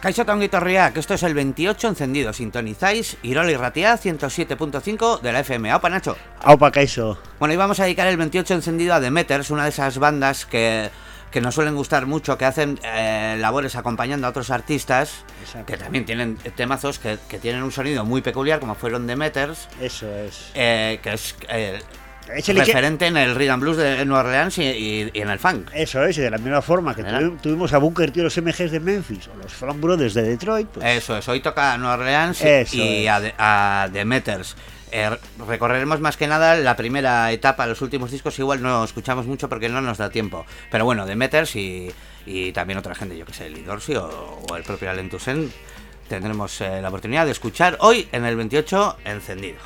Kaixo eta ongi etorriak, esto es el 28 encendido, sintonizáis Irola y Ratia 107.5 de la FM. Aupa, Nacho. Aupa, Kaixo. Bueno, y vamos a dedicar el 28 encendido a The Meters, una de esas bandas que nos suelen gustar mucho, que hacen labores acompañando a otros artistas. Exacto. Que también tienen temazos que tienen un sonido muy peculiar, como fueron The Meters. Eso es. Que es referente en el rhythm and blues de Nueva Orleans y en el funk. Eso es, y de la misma forma que tuvimos a Bunker T, los MGs de Memphis o los Flam Brothers de Detroit. Pues... Eso es, hoy toca Nueva Orleans y a The Meters. Recorreremos más que nada la primera etapa, los últimos discos igual no escuchamos mucho porque no nos da tiempo. Pero bueno, The Meters y también otra gente, yo que sé, Lee Dorsey o el propio Alain Toussaint, tendremos la oportunidad de escuchar hoy en el 28 encendido.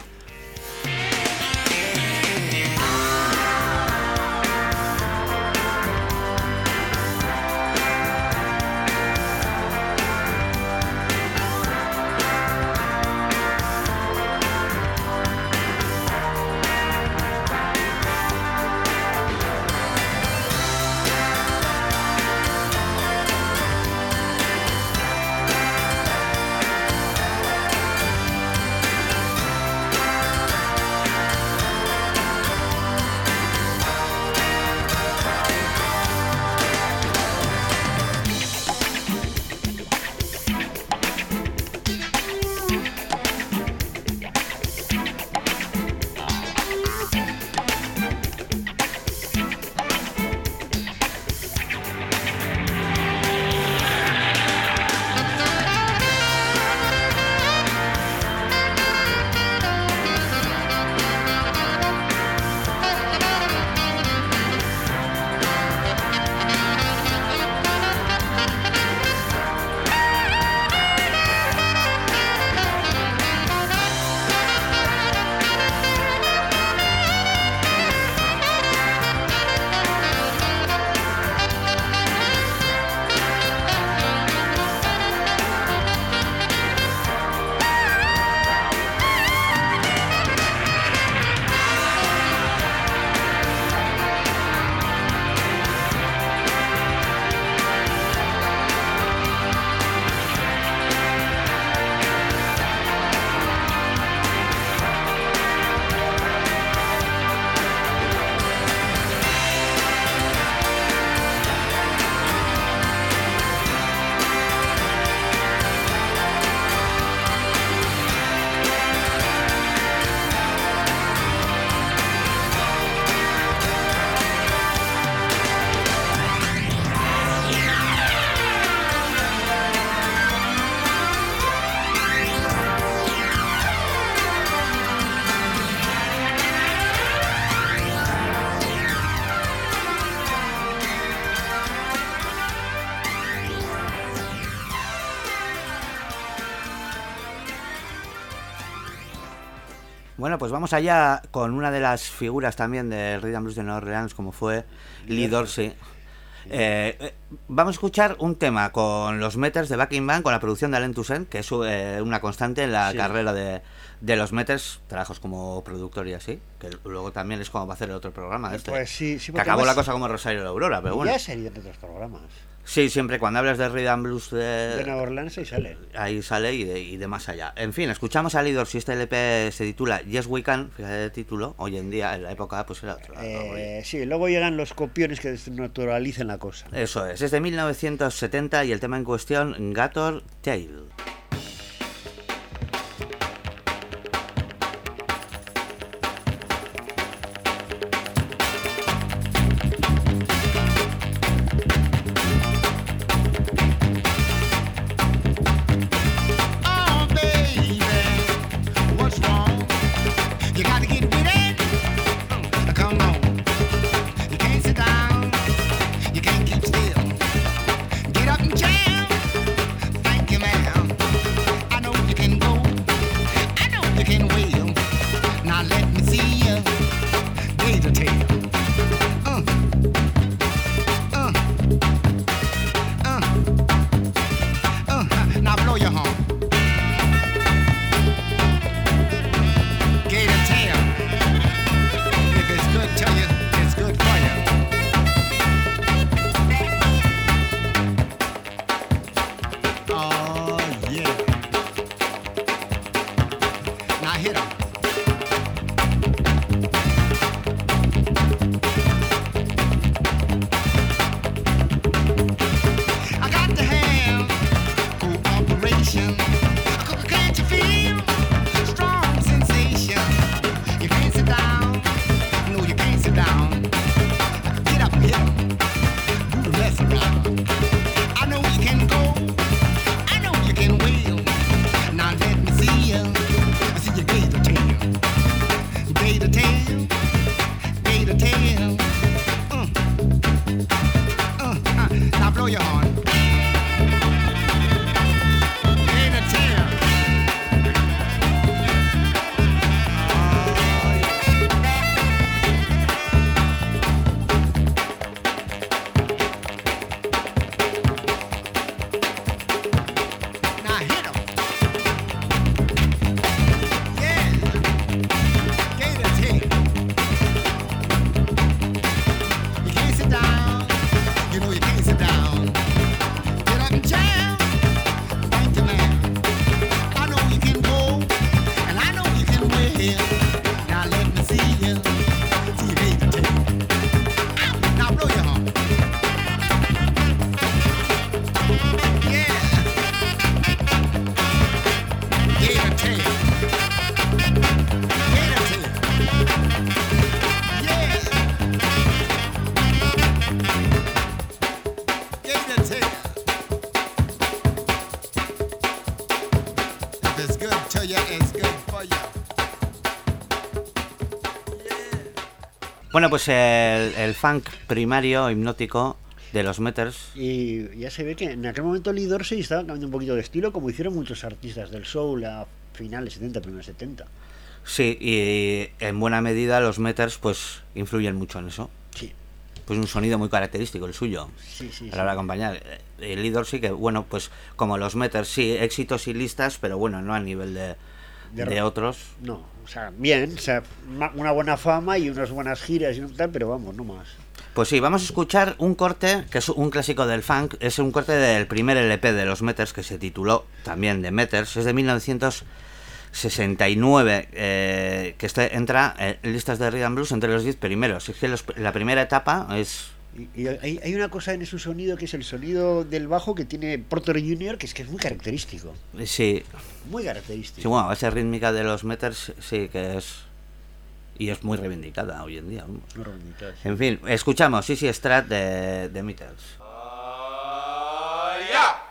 Bueno, pues vamos allá con una de las figuras también del rhythm and blues de Nueva Orleans, como fue Lee Dorsey. Vamos a escuchar un tema con los Meters de Backing Band, con la producción de Alain Toussaint, que es una constante en la carrera de los Meters, trabajos como productor y así, que luego también es como va a hacer el otro programa Pues sí, que acabó la cosa como Rosario de la Aurora, pero bueno. Ya serían de otros programas. Sí, siempre cuando hablas de rhythm and blues de Nueva Orleans ahí sale y de más allá. En fin, escuchamos a Lee Dorsey. Este LP se titula Yes We Can, fíjate el título. Hoy en día, en la época, pues era otro. Sí, luego llegan los copiones que desnaturalicen la cosa. Eso es de 1970 y el tema en cuestión, Gator Tail. Get up and jam, thank you, ma'am. Bueno, pues el funk primario, hipnótico de los Meters. Y ya se ve que en aquel momento Lee Dorsey estaba cambiando un poquito de estilo, como hicieron muchos artistas del soul a finales 70, primeros 70. Sí, y en buena medida los Meters pues influyen mucho en eso. Sí. Pues un sonido muy característico el suyo. Sí, sí, a la hora de acompañar. El Lee Dorsey, que bueno, pues como los Meters, sí, éxitos y listas, pero bueno, no a nivel de otros. No, o sea, bien, o sea, una buena fama y unas buenas giras y tal, pero vamos, no más. Pues sí, vamos a escuchar un corte, que es un clásico del funk, es un corte del primer LP de los Meters, que se tituló también The Meters, es de 1969, que entra en listas de Rhythm Blues entre los 10 primeros. Es que la primera etapa es... Y hay una cosa en ese sonido que es el sonido del bajo que tiene Porter Jr., que es muy característico. Sí. Muy característico. Sí, bueno, esa rítmica de los Meters sí que es... Y es muy reivindicada hoy en día. Muy reivindicada, sí. En fin, escuchamos Easy Strat de Meters. Yeah.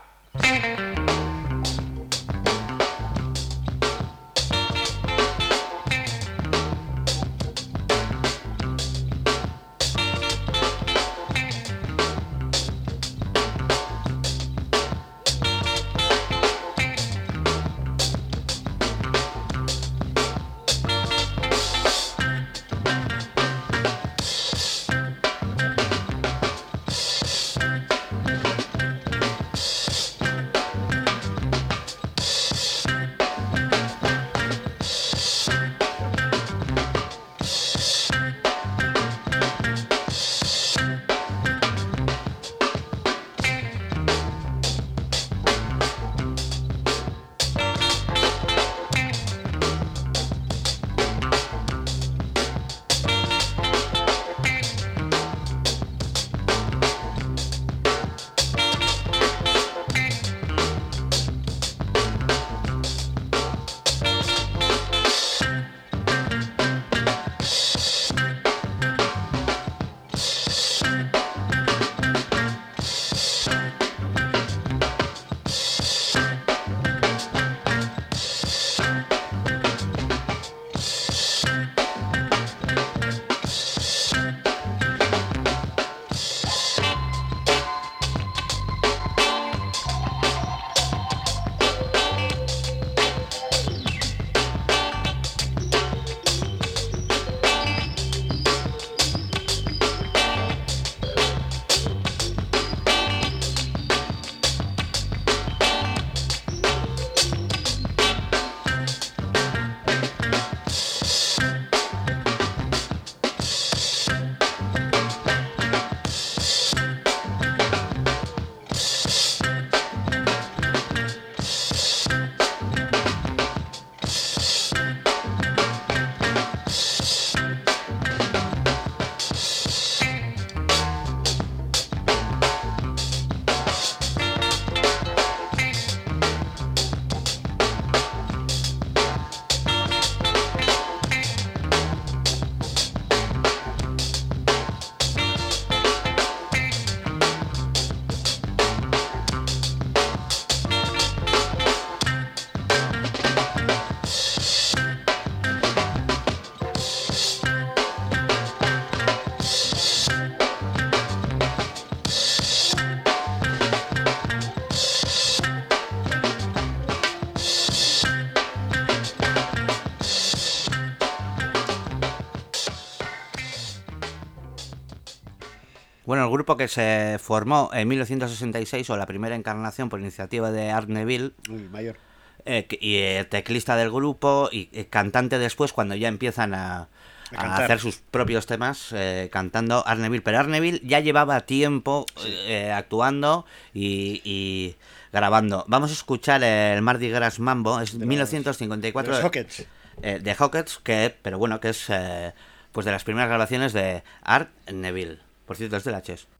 Bueno, el grupo que se formó en 1966, o la primera encarnación por iniciativa de Art Neville, el mayor, y el teclista del grupo y cantante después, cuando ya empiezan a hacer sus propios temas, cantando Art Neville. Pero Art Neville ya llevaba tiempo actuando y grabando. Vamos a escuchar el Mardi Gras Mambo, es de 1954. De los Hawkets. De Hawkets, pero bueno, que es pues de las primeras grabaciones de Art Neville. Por cierto, es de la Chess.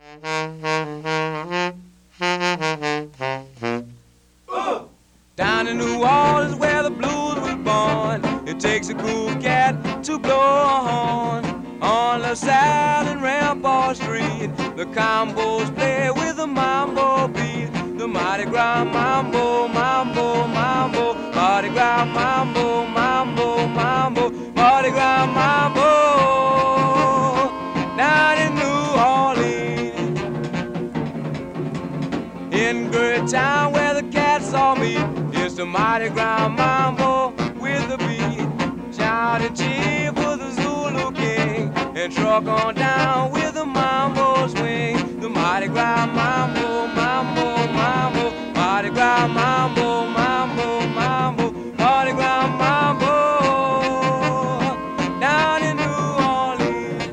Down in New Orleans where the blues was born, it takes a cool cat to blow a horn. On LaSalle and Rampart Street, the combos play with the mambo beat. The Mardi Gras mambo, mambo, mambo, Mardi Gras mambo, mambo, mambo, Mardi Gras mambo. Down in New Orleans, in Great Town where the cats all meet, it's the Mardi Gras mambo with the beat. Shout and cheer for the Zulu King, and truck on down with the mambo swing. The Mardi Gras mambo, mambo, mambo, Mardi Gras mambo, mambo, mambo, Mardi Gras mambo. Down in New Orleans.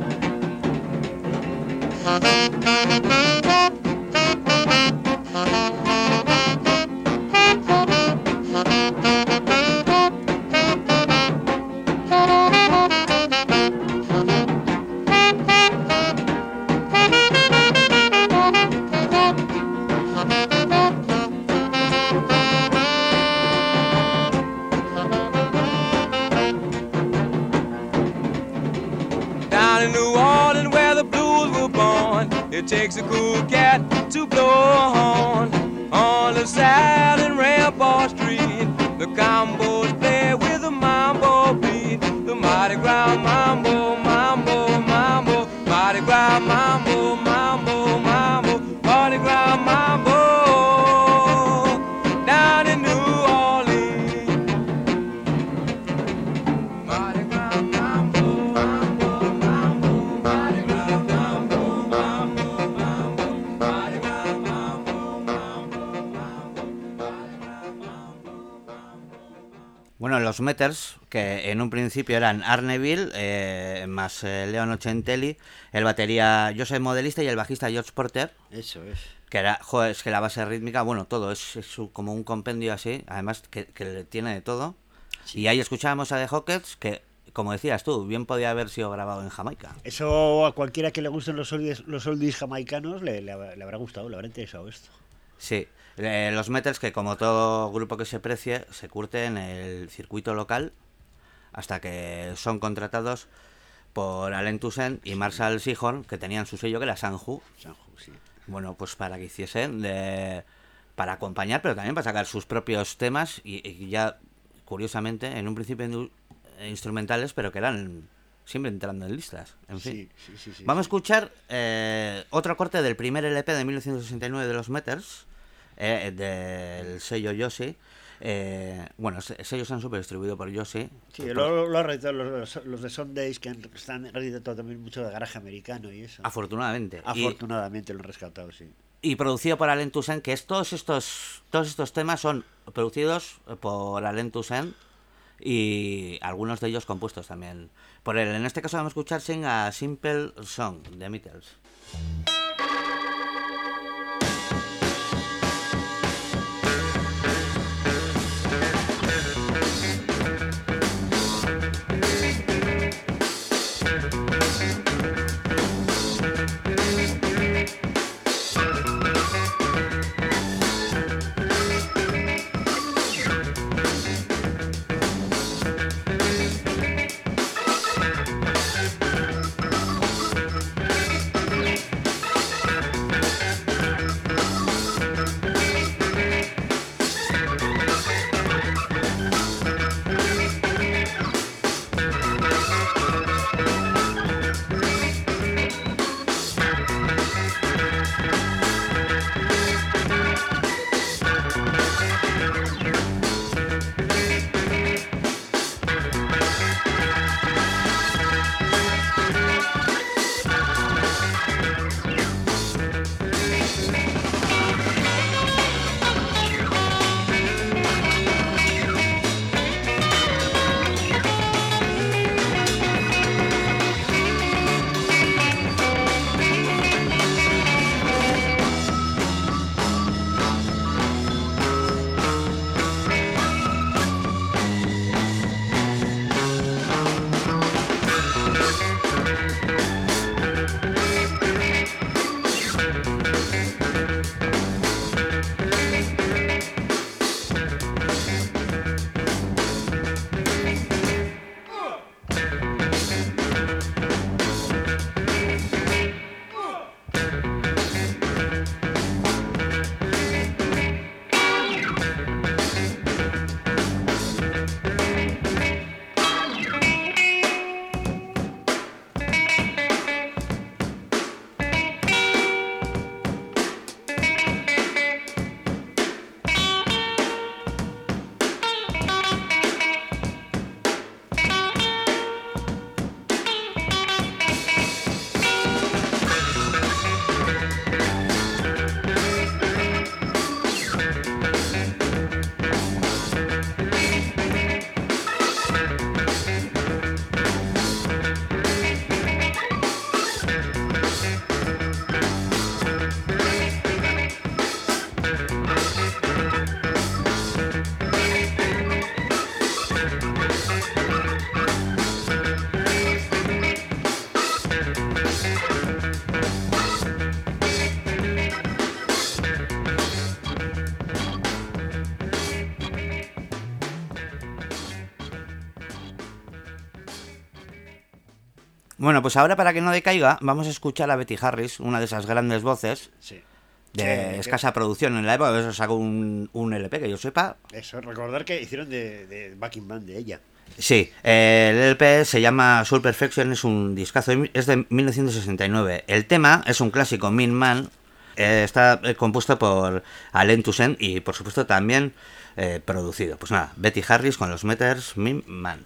Down in New Orleans where the blues were born, it takes a cool cat to blow a horn. On LaSalle and Rampart Street, the combos play with the mambo beat. The Mardi Gras mambo, mambo, mambo, Mardi Gras mambo, mambo, mambo, Mardi Gras mambo. Down in New Orleans, Mardi Gras mambo, mambo, mambo, Mardi Gras mambo, mambo, mambo, Mardi Gras mambo, mambo, mambo, Mardi Gras mambo. Bueno, los Meters, que en un principio eran Art Neville, más Leon Ocentelli, el batería Joseph Modelista y el bajista George Porter. Eso es. Que era, joder, es que la base rítmica, bueno, todo, es como un compendio así, además que tiene de todo. Sí. Y ahí escuchábamos a The Hawkets, que, como decías tú, bien podía haber sido grabado en Jamaica. Eso a cualquiera que le gusten los oldies jamaicanos le habrá gustado, le habrá interesado esto. Sí, los Meters, que como todo grupo que se precie, se curte en el circuito local hasta que son contratados por Alain Toussaint y Marshall Sihorn, que tenían su sello que era Sanju. Sanju, sí. Bueno, pues para que hiciesen para acompañar, pero también para sacar sus propios temas y ya, curiosamente, en un principio instrumentales, pero que eran siempre entrando en listas. En fin. Sí. Vamos a escuchar otro corte del primer LP de 1969 de los Meters, del sello Josie. Bueno, el sello se han super distribuido por Josie. Sí, lo han reeditado los de Sundays, que están reeditando también mucho de garaje americano y eso. Afortunadamente. Afortunadamente lo han rescatado, sí. Y producido por Alain Toussaint, que todos estos temas son producidos por Alain Toussaint y algunos de ellos compuestos también por él. En este caso vamos a escuchar Sing a Simple Song de Beatles. Bueno, pues ahora para que no decaiga, vamos a escuchar a Betty Harris, una de esas grandes voces de escasa producción en la época. Eso sacó un LP, que yo sepa. Eso, recordar que hicieron de backing band de ella. Sí, el LP se llama Soul Perfection, es un discazo, es de 1969. El tema es un clásico, Mean Man, está compuesto por Alain Toussaint y por supuesto también producido. Pues nada, Betty Harris con los Meters, Mean Man.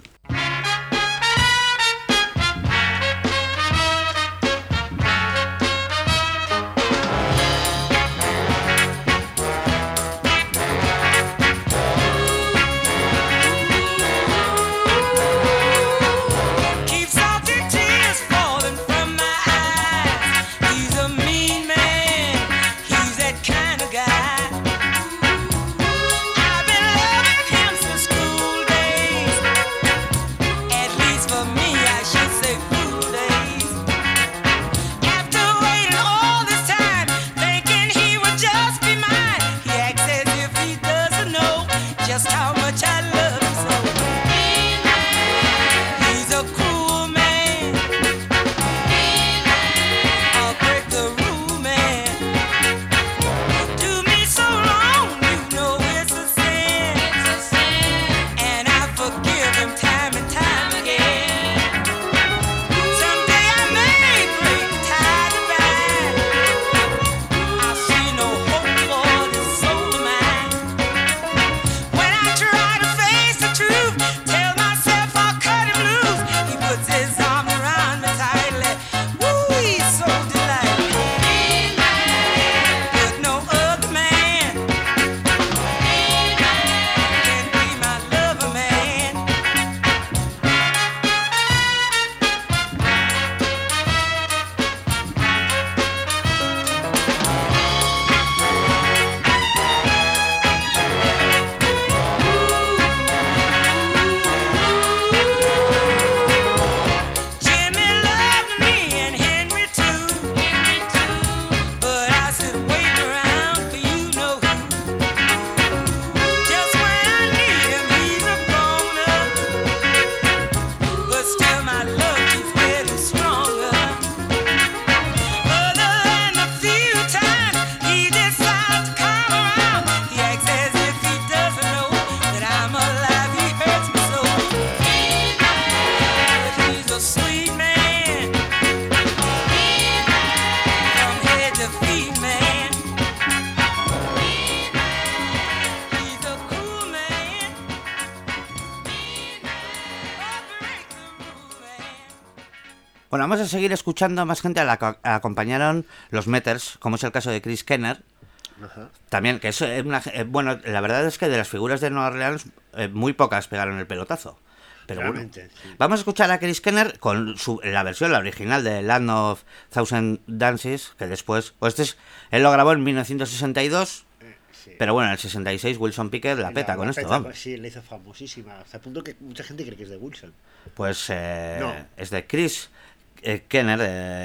Bueno, vamos a seguir escuchando a más gente a la que acompañaron los Meters, como es el caso de Chris Kenner. Ajá. También, que es una... bueno, la verdad es que de las figuras de Nueva Orleans, muy pocas pegaron el pelotazo. Pero realmente, bueno, sí. Vamos a escuchar a Chris Kenner con la versión, la original de Land of Thousand Dances, que después... Pues él lo grabó en 1962... Sí. Pero bueno, en el 66 Wilson Pickett la peta con esto, vamos. Sí, la hizo famosísima, hasta el punto que mucha gente cree que es de Wilson. Pues no. Es de Chris Kenner,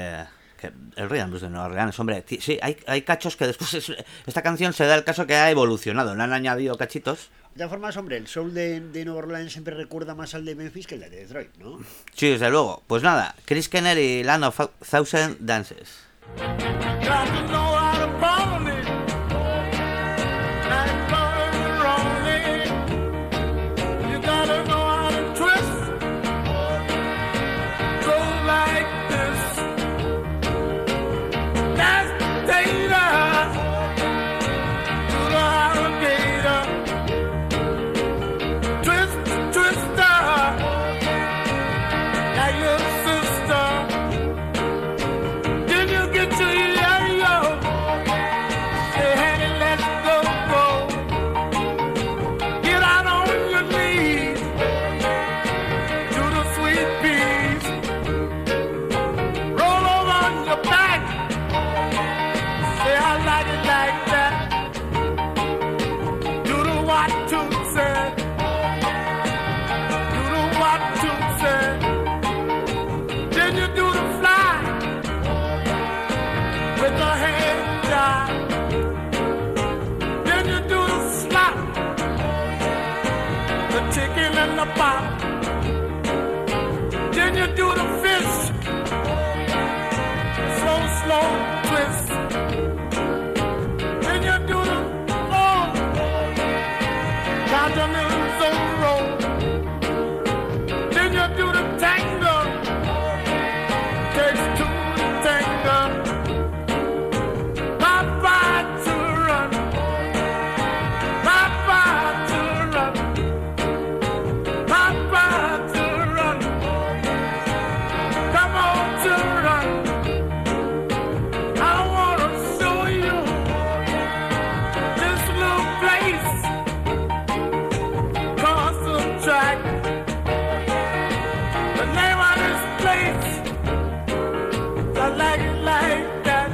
el Rhythm and Blues de Nueva Orleans. Hombre, sí, hay cachos que después esta canción se da el caso que ha evolucionado, le han añadido cachitos. De todas formas, hombre, el soul de Nueva Orleans siempre recuerda más al de Memphis que el de Detroit, ¿no? Sí, desde luego. Pues nada, Chris Kenner y Land of Thousand Dances. Then you do the fish long twist. Then you do the long continental roll. Then you do the tango. Takes two to tango. Papa to run. Papa to run. Papa to run. Come on to run. I wanna show you this little place across the track. The name of this place, I like it like that.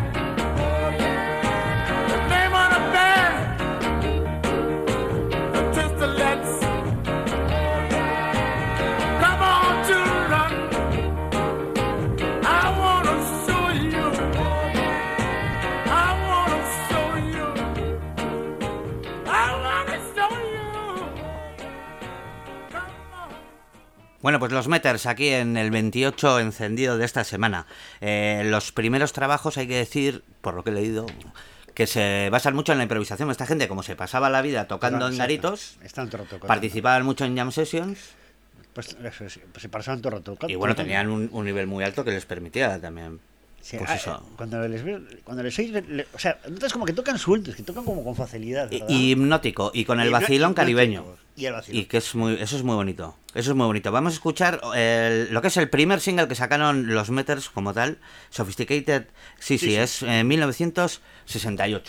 The name of the band, the Pistolets. Come on to run. I wanna show you. I wanna show you. I wanna show you. Come on. Bueno, pues los Meters aquí en el 28 encendido de esta semana. Los primeros trabajos, hay que decir, por lo que he leído, que se basan mucho en la improvisación. Esta gente, como se pasaba la vida tocando en garitos, Están todo el rato tocando. participaban mucho en jam sessions Pues, eso sí, pues se pasaban todo el rato tocando. y bueno, tenían un nivel muy alto que les permitía también. Sí, Pues eso. Cuando les veo, cuando les oís, o sea, notas como que tocan sueltos, que tocan como con facilidad, ¿verdad? Y hipnótico, y con el vacilón caribeño. Y el vacilón. Y que es muy, eso es muy bonito. Eso es muy bonito. Vamos a escuchar lo que es el primer single que sacaron los Meters como tal, Sophisticated. Sí, es 1968.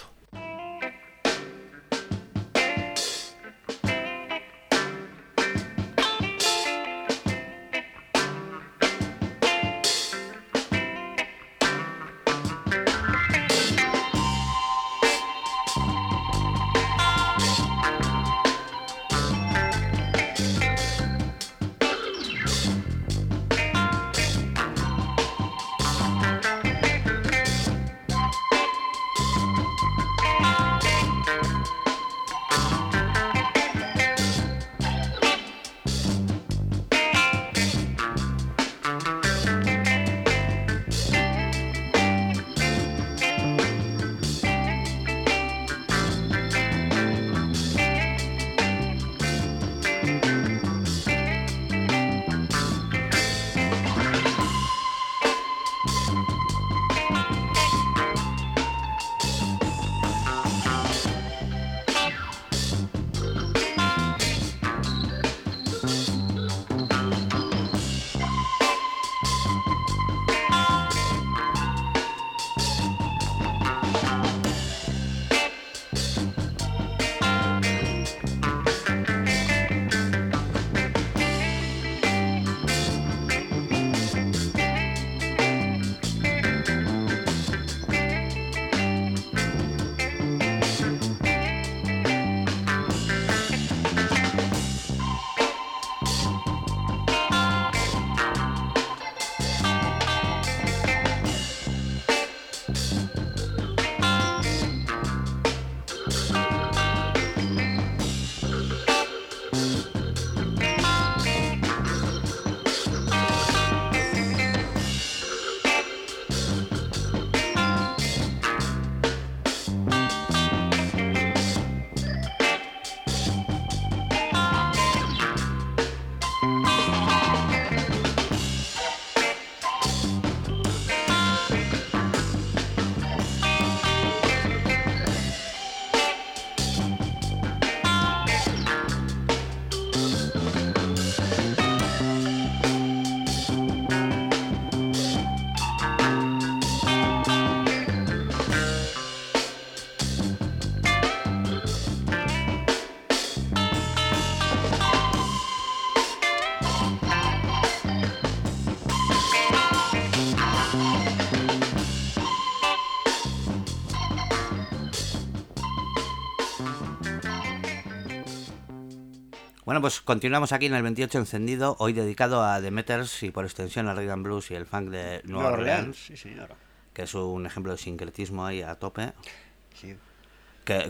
Bueno, pues continuamos aquí en el 28 encendido, hoy dedicado a The Meters y por extensión al rhythm and blues y el funk de Nueva Orleans, sí, señor. Que es un ejemplo de sincretismo ahí a tope. Sí. Que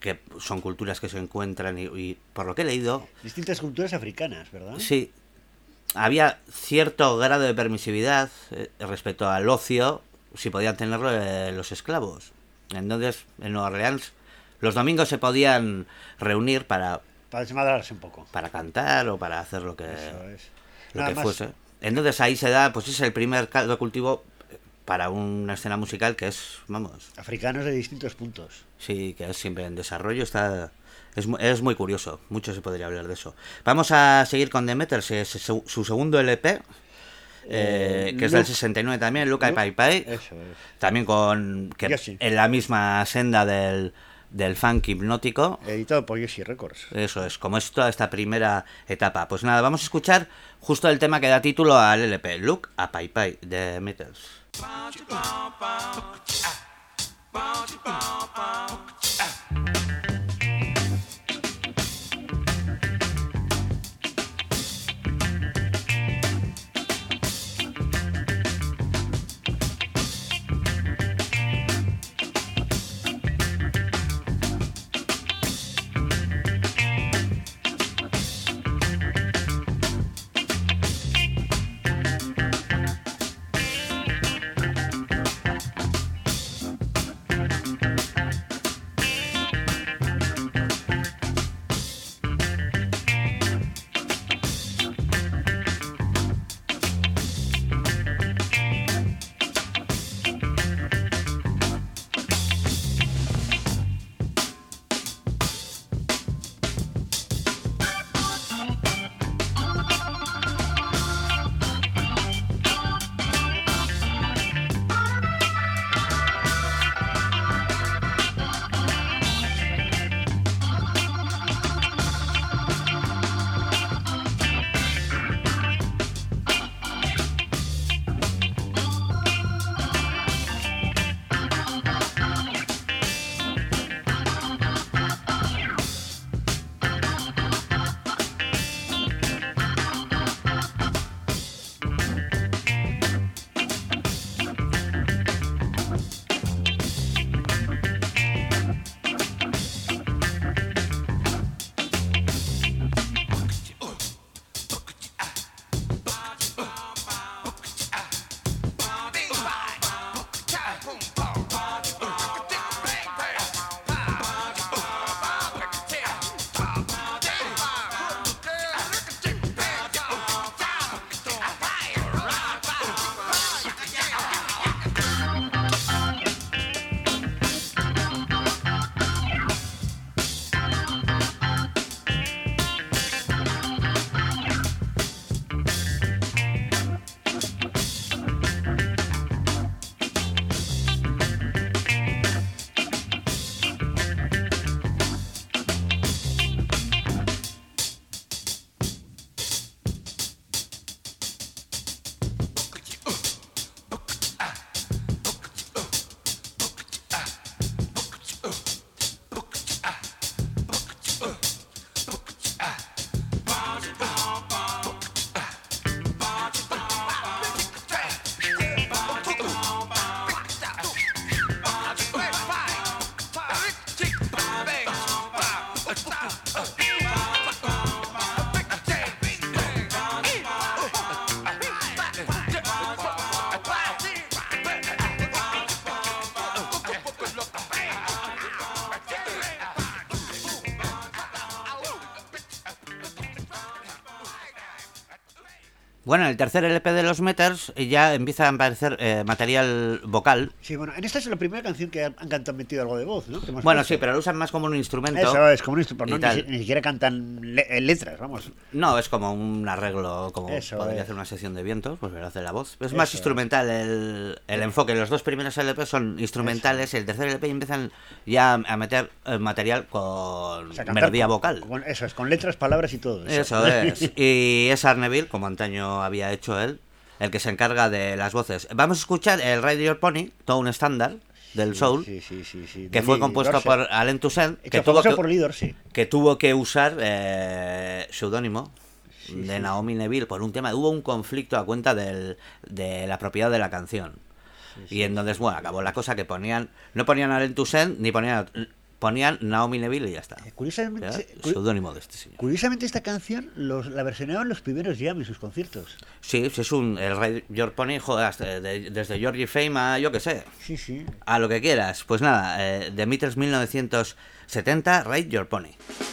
son culturas que se encuentran y por lo que he leído... Distintas culturas africanas, ¿verdad? Sí. Había cierto grado de permisividad respecto al ocio, si podían tenerlo los esclavos. Entonces, en Nueva Orleans, los domingos se podían reunir para desmadrarse un poco. Para cantar o para hacer lo que más fuese. Entonces ahí se da, pues es el primer caldo de cultivo para una escena musical que es, vamos... Africanos de distintos puntos. Sí, que es siempre en desarrollo, es muy curioso, mucho se podría hablar de eso. Vamos a seguir con Demeters, es su segundo LP, que es del 69 también, Luca y Pai Pai. Eso es. También en la misma senda del funk hipnótico. Editado por Yoshi Records. Eso es, como es toda esta primera etapa. Pues nada, vamos a escuchar justo el tema que da título al LP, Look a Pai Pai, de Demeters. Bueno, en el tercer LP de los Meters ya empieza a aparecer material vocal. Sí, bueno, en esta es la primera canción que han cantado metido algo de voz, ¿no? Bueno, sí, pero lo usan más como un instrumento. Eso es, como un instrumento, no, ni siquiera cantan letras, vamos. No, es como un arreglo, como eso podría hacer una sección de vientos, pues hace la voz. Es más instrumental el enfoque. Los dos primeros LP son instrumentales, el tercer LP empiezan ya a meter material con melodía vocal. Eso es, con letras, palabras y todo. Eso es. Y es Arneville, como antaño había hecho él, el que se encarga de las voces. Vamos a escuchar el Ride Your Pony, todo un estándar del soul, que fue compuesto por Alain Toussaint, que tuvo que usar seudónimo de Naomi Neville por un tema. Hubo un conflicto a cuenta de la propiedad de la canción. Y entonces, bueno, acabó la cosa que no ponían a Alain Toussaint ni ponían ponían Naomi Neville y ya está. Curiosamente, Seudónimo de este señor. Curiosamente esta canción la versionaban los primeros Jam en sus conciertos. Sí, es el Ride Your Pony, joder, desde Georgie Fame a yo que sé. Sí. A lo que quieras. Pues nada, The Meters 1970, Ride Your Pony.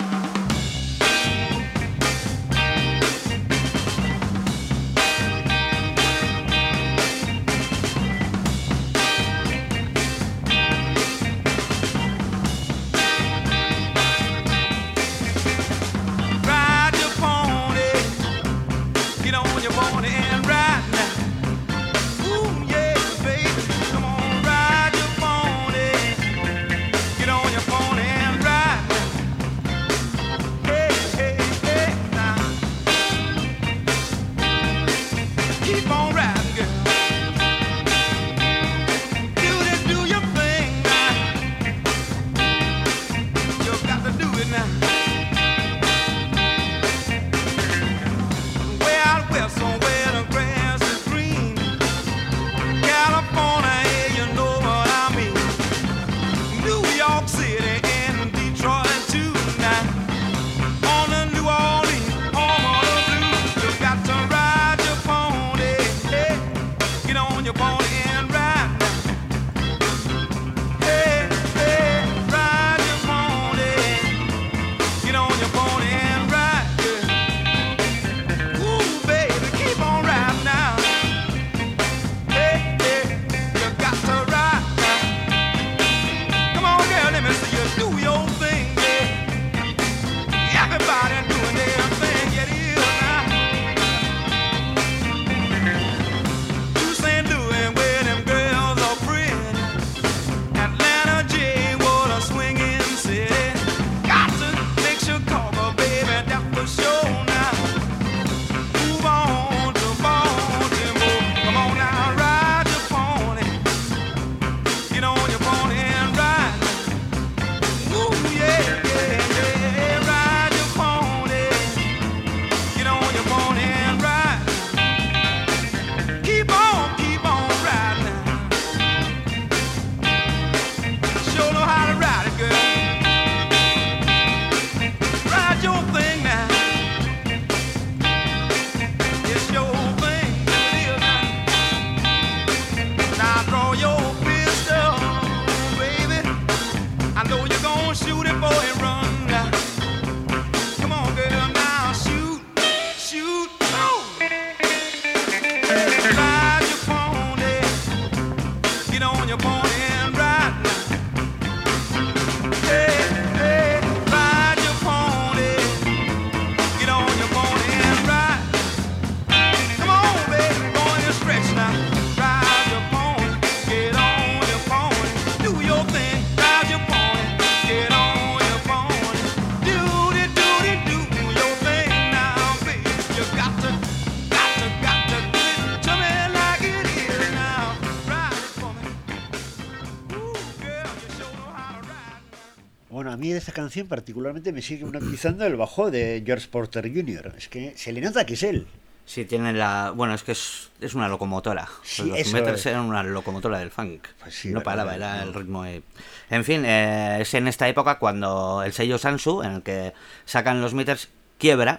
De esta canción particularmente me sigue hipnotizando el bajo de George Porter Jr. Es que se le nota que es él. Sí, tiene bueno, es que es una locomotora. Sí, los Meters eran una locomotora del funk. Pues sí, no paraba, era el ritmo. En fin, es en esta época cuando el sello Sansu, en el que sacan los Meters, quiebra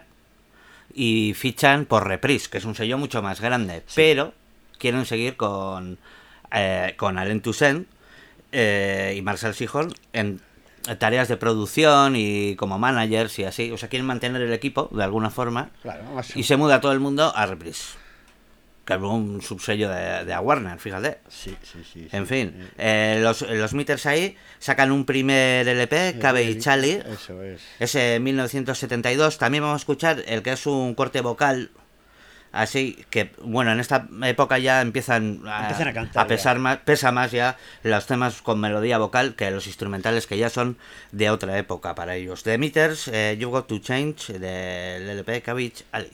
y fichan por Reprise, que es un sello mucho más grande. Sí. Pero quieren seguir con Alain Toussaint y Marcel Sihorn en tareas de producción y como managers y así, o sea, quieren mantener el equipo de alguna forma. Claro, y se muda todo el mundo a Reprise, que es un subsello de Warner, fíjate. Sí. En fin, los Meters ahí sacan un primer LP, Cabe y Charlie. Eso es. Ese 1972. También vamos a escuchar el que es un corte vocal. Así que, bueno, en esta época ya empiezan a cantar, a pesar más, pesa más ya los temas con melodía vocal que los instrumentales, que ya son de otra época para ellos. The Meters, You've Got to Change, del LP Cabbage Alley.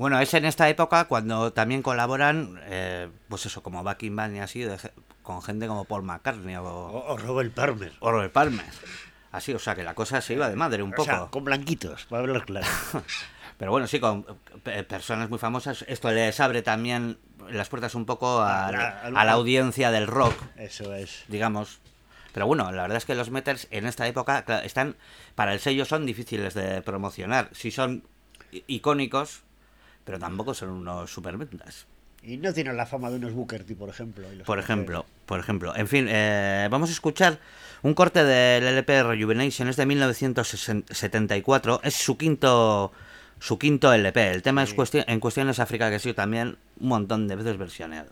Bueno, es en esta época cuando también colaboran, pues eso, como Backing Band y así, con gente como Paul McCartney o Robert Palmer. O Robert Palmer. Así, o sea, que la cosa se iba de madre un poco. O sea, con blanquitos, para hablar claro. Pero bueno, sí, con personas muy famosas. Esto les abre también las puertas un poco a la audiencia del rock. Eso es. Digamos. Pero bueno, la verdad es que los Meters en esta época están, para el sello son difíciles de promocionar. Sí son icónicos, pero tampoco son unos superventas. Y no tienen la fama de unos Booker T, por ejemplo. Por ejemplo. En fin, vamos a escuchar un corte del LP Rejuvenation, es de 1974. Es su quinto LP. El tema sí. En cuestión es África, que ha sido también un montón de veces versioneado.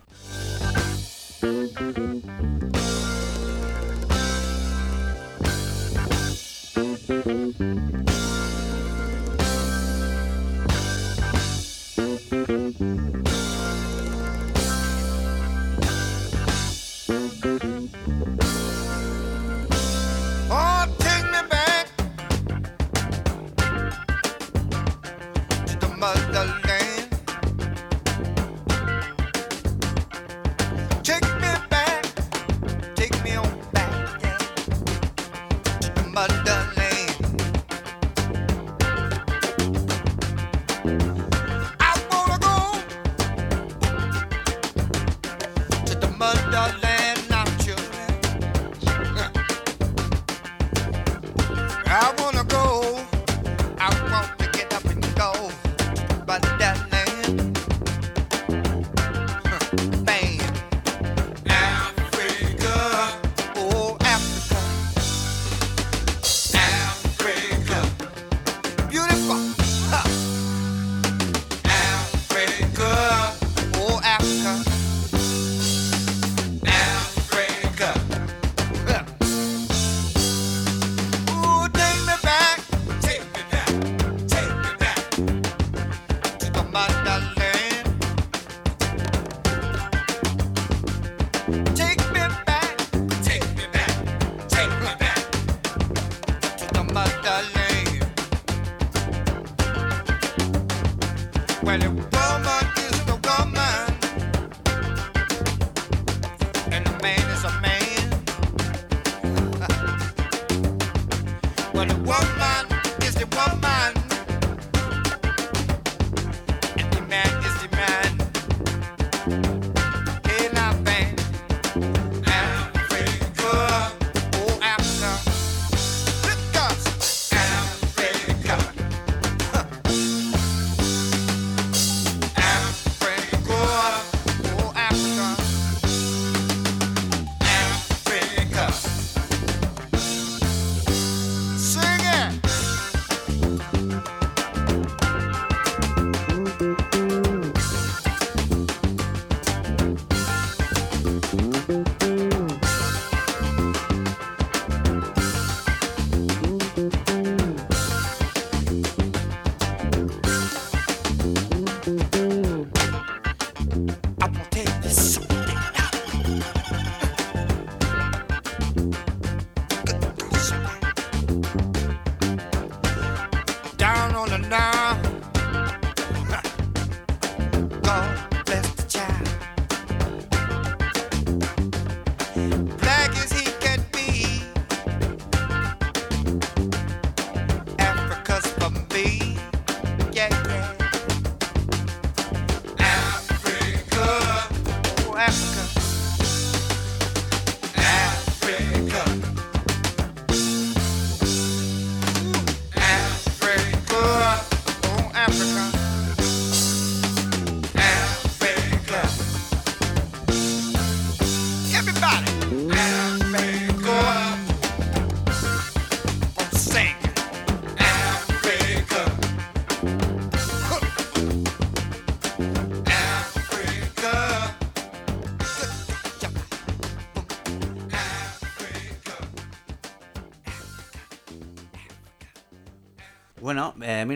Bueno,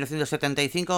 1975,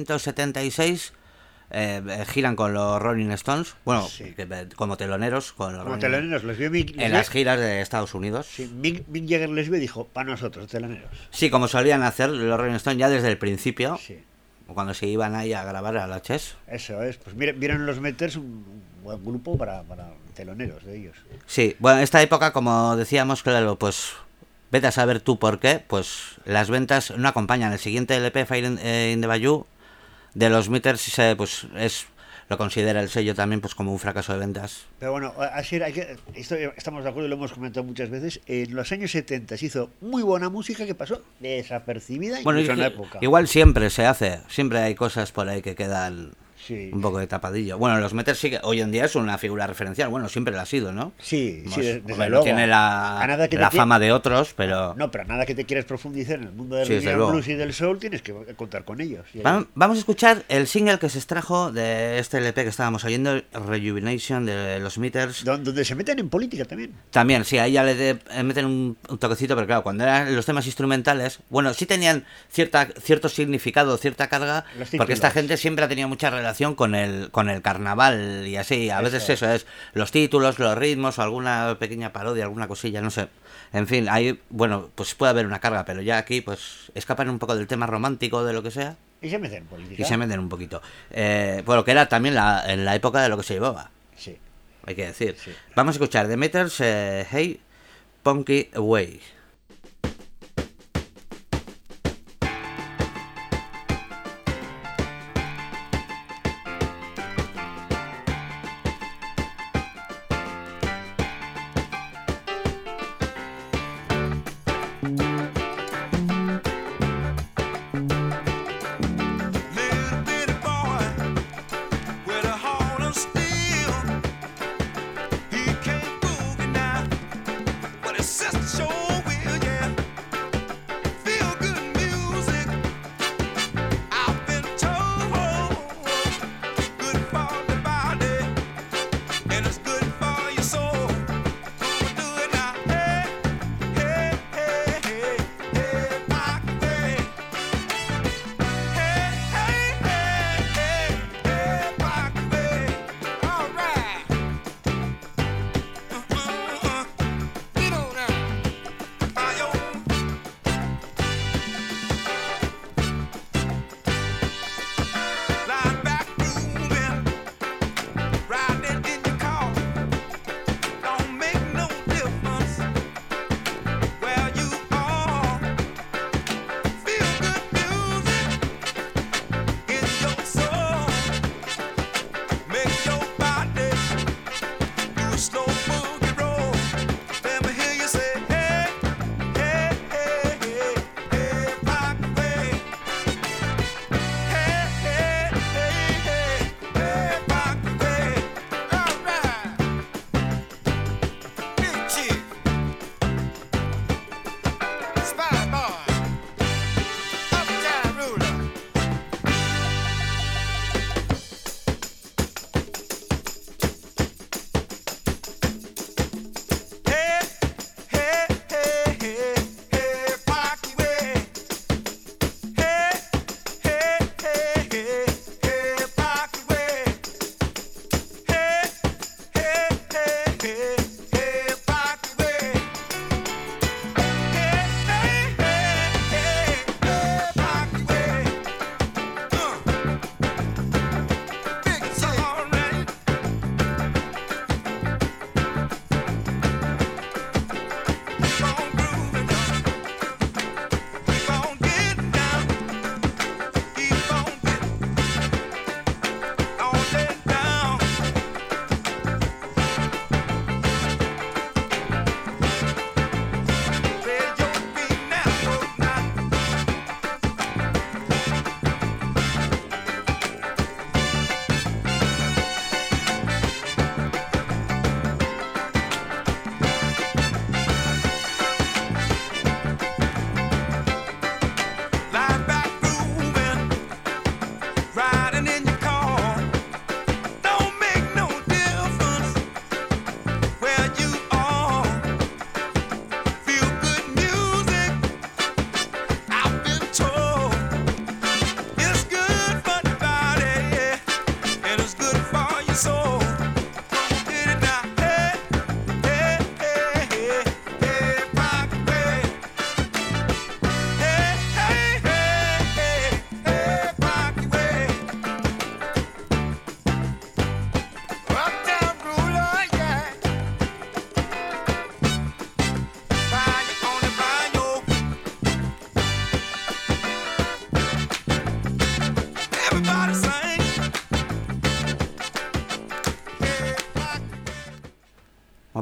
1976 giran con los Rolling Stones, bueno, sí. Como teloneros, les vio en las giras de Estados Unidos. Sí, Mick Jagger les vio y dijo, para nosotros, teloneros. Sí, como solían hacer los Rolling Stones ya desde el principio. Sí. cuando se iban ahí a grabar a la Chess. Eso es, pues vieron los Meters un buen grupo para teloneros de ellos. Sí, bueno, esta época, como decíamos, claro, pues vete a saber tú por qué, pues las ventas no acompañan. El siguiente LP, Fire in the Bayou, de los Meters, pues lo considera el sello también pues como un fracaso de ventas. Pero bueno, así estamos de acuerdo y lo hemos comentado muchas veces. En los años 70 se hizo muy buena música que pasó desapercibida incluso en la época. Igual siempre se hace, siempre hay cosas por ahí que quedan un poco de tapadillo. Bueno, los Meters sí que hoy en día es una figura referencial, bueno, siempre lo ha sido, ¿no? Sí, desde luego. No tiene la fama de otros, pero... No, pero nada que te quieras profundizar en el mundo del blues y del soul, tienes que contar con ellos. Vamos a escuchar el single que se extrajo de este LP que estábamos oyendo, Rejuvenation, de los Meters. Donde se meten en política también. También, sí, ahí ya le meten un toquecito, pero claro, cuando eran los temas instrumentales, bueno, sí tenían cierto significado, cierta carga, porque esta gente siempre ha tenido mucha relación con el carnaval y así, a veces eso es, los títulos, los ritmos, o alguna pequeña parodia, alguna cosilla, no sé. En fin, ahí, bueno, pues puede haber una carga, pero ya aquí, pues, escapan un poco del tema romántico, de lo que sea. Y se meten en política. Y se meten un poquito. Bueno, que era también en la época de lo que se llevaba. Sí. Hay que decir. Sí. Vamos a escuchar The Meters, Hey, Punky Away. Sister, show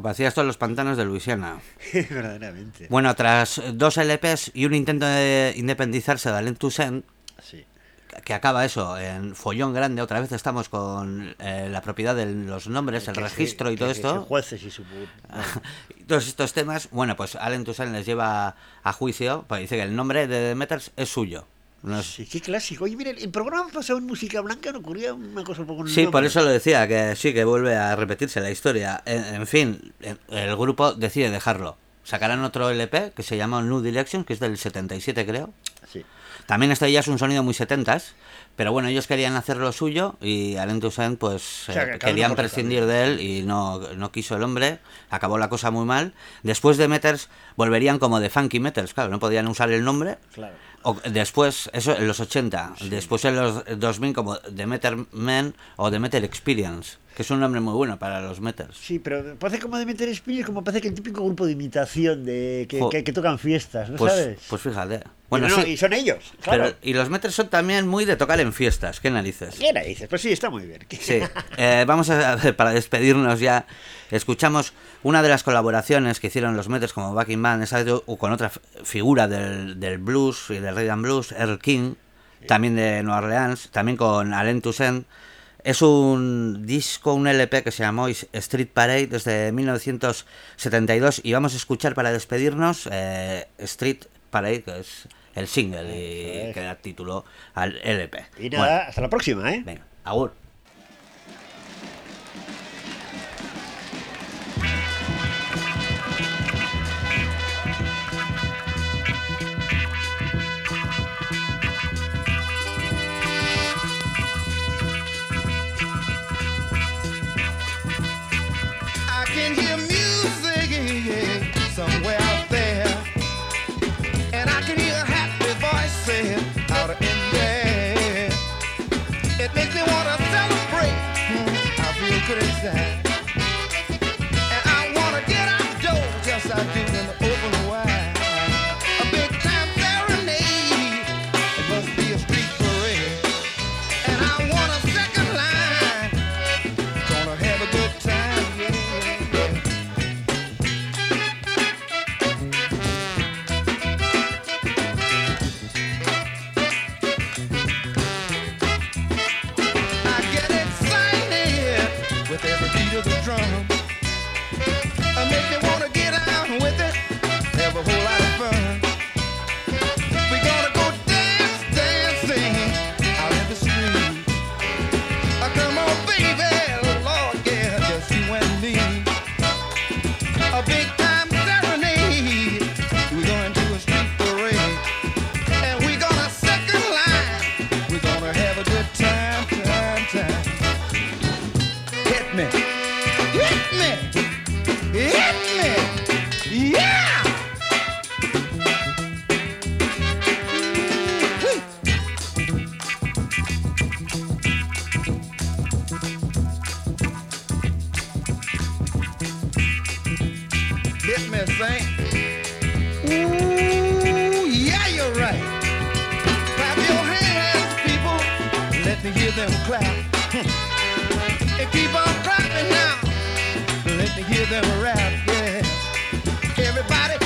parecía esto en los pantanos de Luisiana. Verdaderamente. Bueno, tras 2 LPs y un intento de independizarse de Alain Toussaint, sí, que acaba eso en follón grande, otra vez estamos con la propiedad de los nombres, el registro y todo esto. Jueces y todos estos temas, bueno, pues Alain Toussaint les lleva a juicio, pues dice que el nombre de Demeters es suyo. No es... Sí, qué clásico. Oye, mira, el programa pasado en Música Blanca no ocurría una cosa un poco... Sí, por eso lo decía, que sí, que vuelve a repetirse la historia. En fin, el grupo decide dejarlo. Sacarán otro LP que se llama New Direction, que es del 77, creo. Sí. También esto ya es un sonido muy 70s, pero bueno, ellos querían hacer lo suyo y Alain Toussaint pues querían prescindir de él y no quiso el hombre, acabó la cosa muy mal. Después de Meters volverían como de Funky Meters, claro, no podían usar el nombre. Claro. O después, eso en los 80, sí. Después en los 2000 como The Meter Men o The Meter Experience, que es un nombre muy bueno para los Meters. Sí, pero parece como The Meter Experience, como parece que el típico grupo de imitación de que tocan fiestas, ¿no sabes? Pues fíjate. Bueno, no, sí, y son ellos, claro. Pero, y los Meters son también muy de tocar en fiestas, ¿qué narices? ¿Qué narices? Pues sí, está muy bien. Sí, vamos a ver, para despedirnos ya, escuchamos una de las colaboraciones que hicieron los Meters como backing band, esa con otra figura del blues y del rhythm and blues, Earl King, sí, también de Nueva Orleans, también con Alain Toussaint. Es un disco, un LP que se llamó Street Parade desde 1972 y vamos a escuchar para despedirnos Street Parade, que es el single y que da título al LP. Y nada, bueno, hasta la próxima, ¿eh? Venga, agur. Somewhere out there, and I can hear a happy voice saying out in there. It makes me want to celebrate. I feel good inside, and I want to get outdoors. Yes, I do, in the open wide. A big time serenade. It must be a street parade, and I want a second line. Gonna have a good time, yeah. Clap and keep on clapping now. Let me hear them rap, yeah. Everybody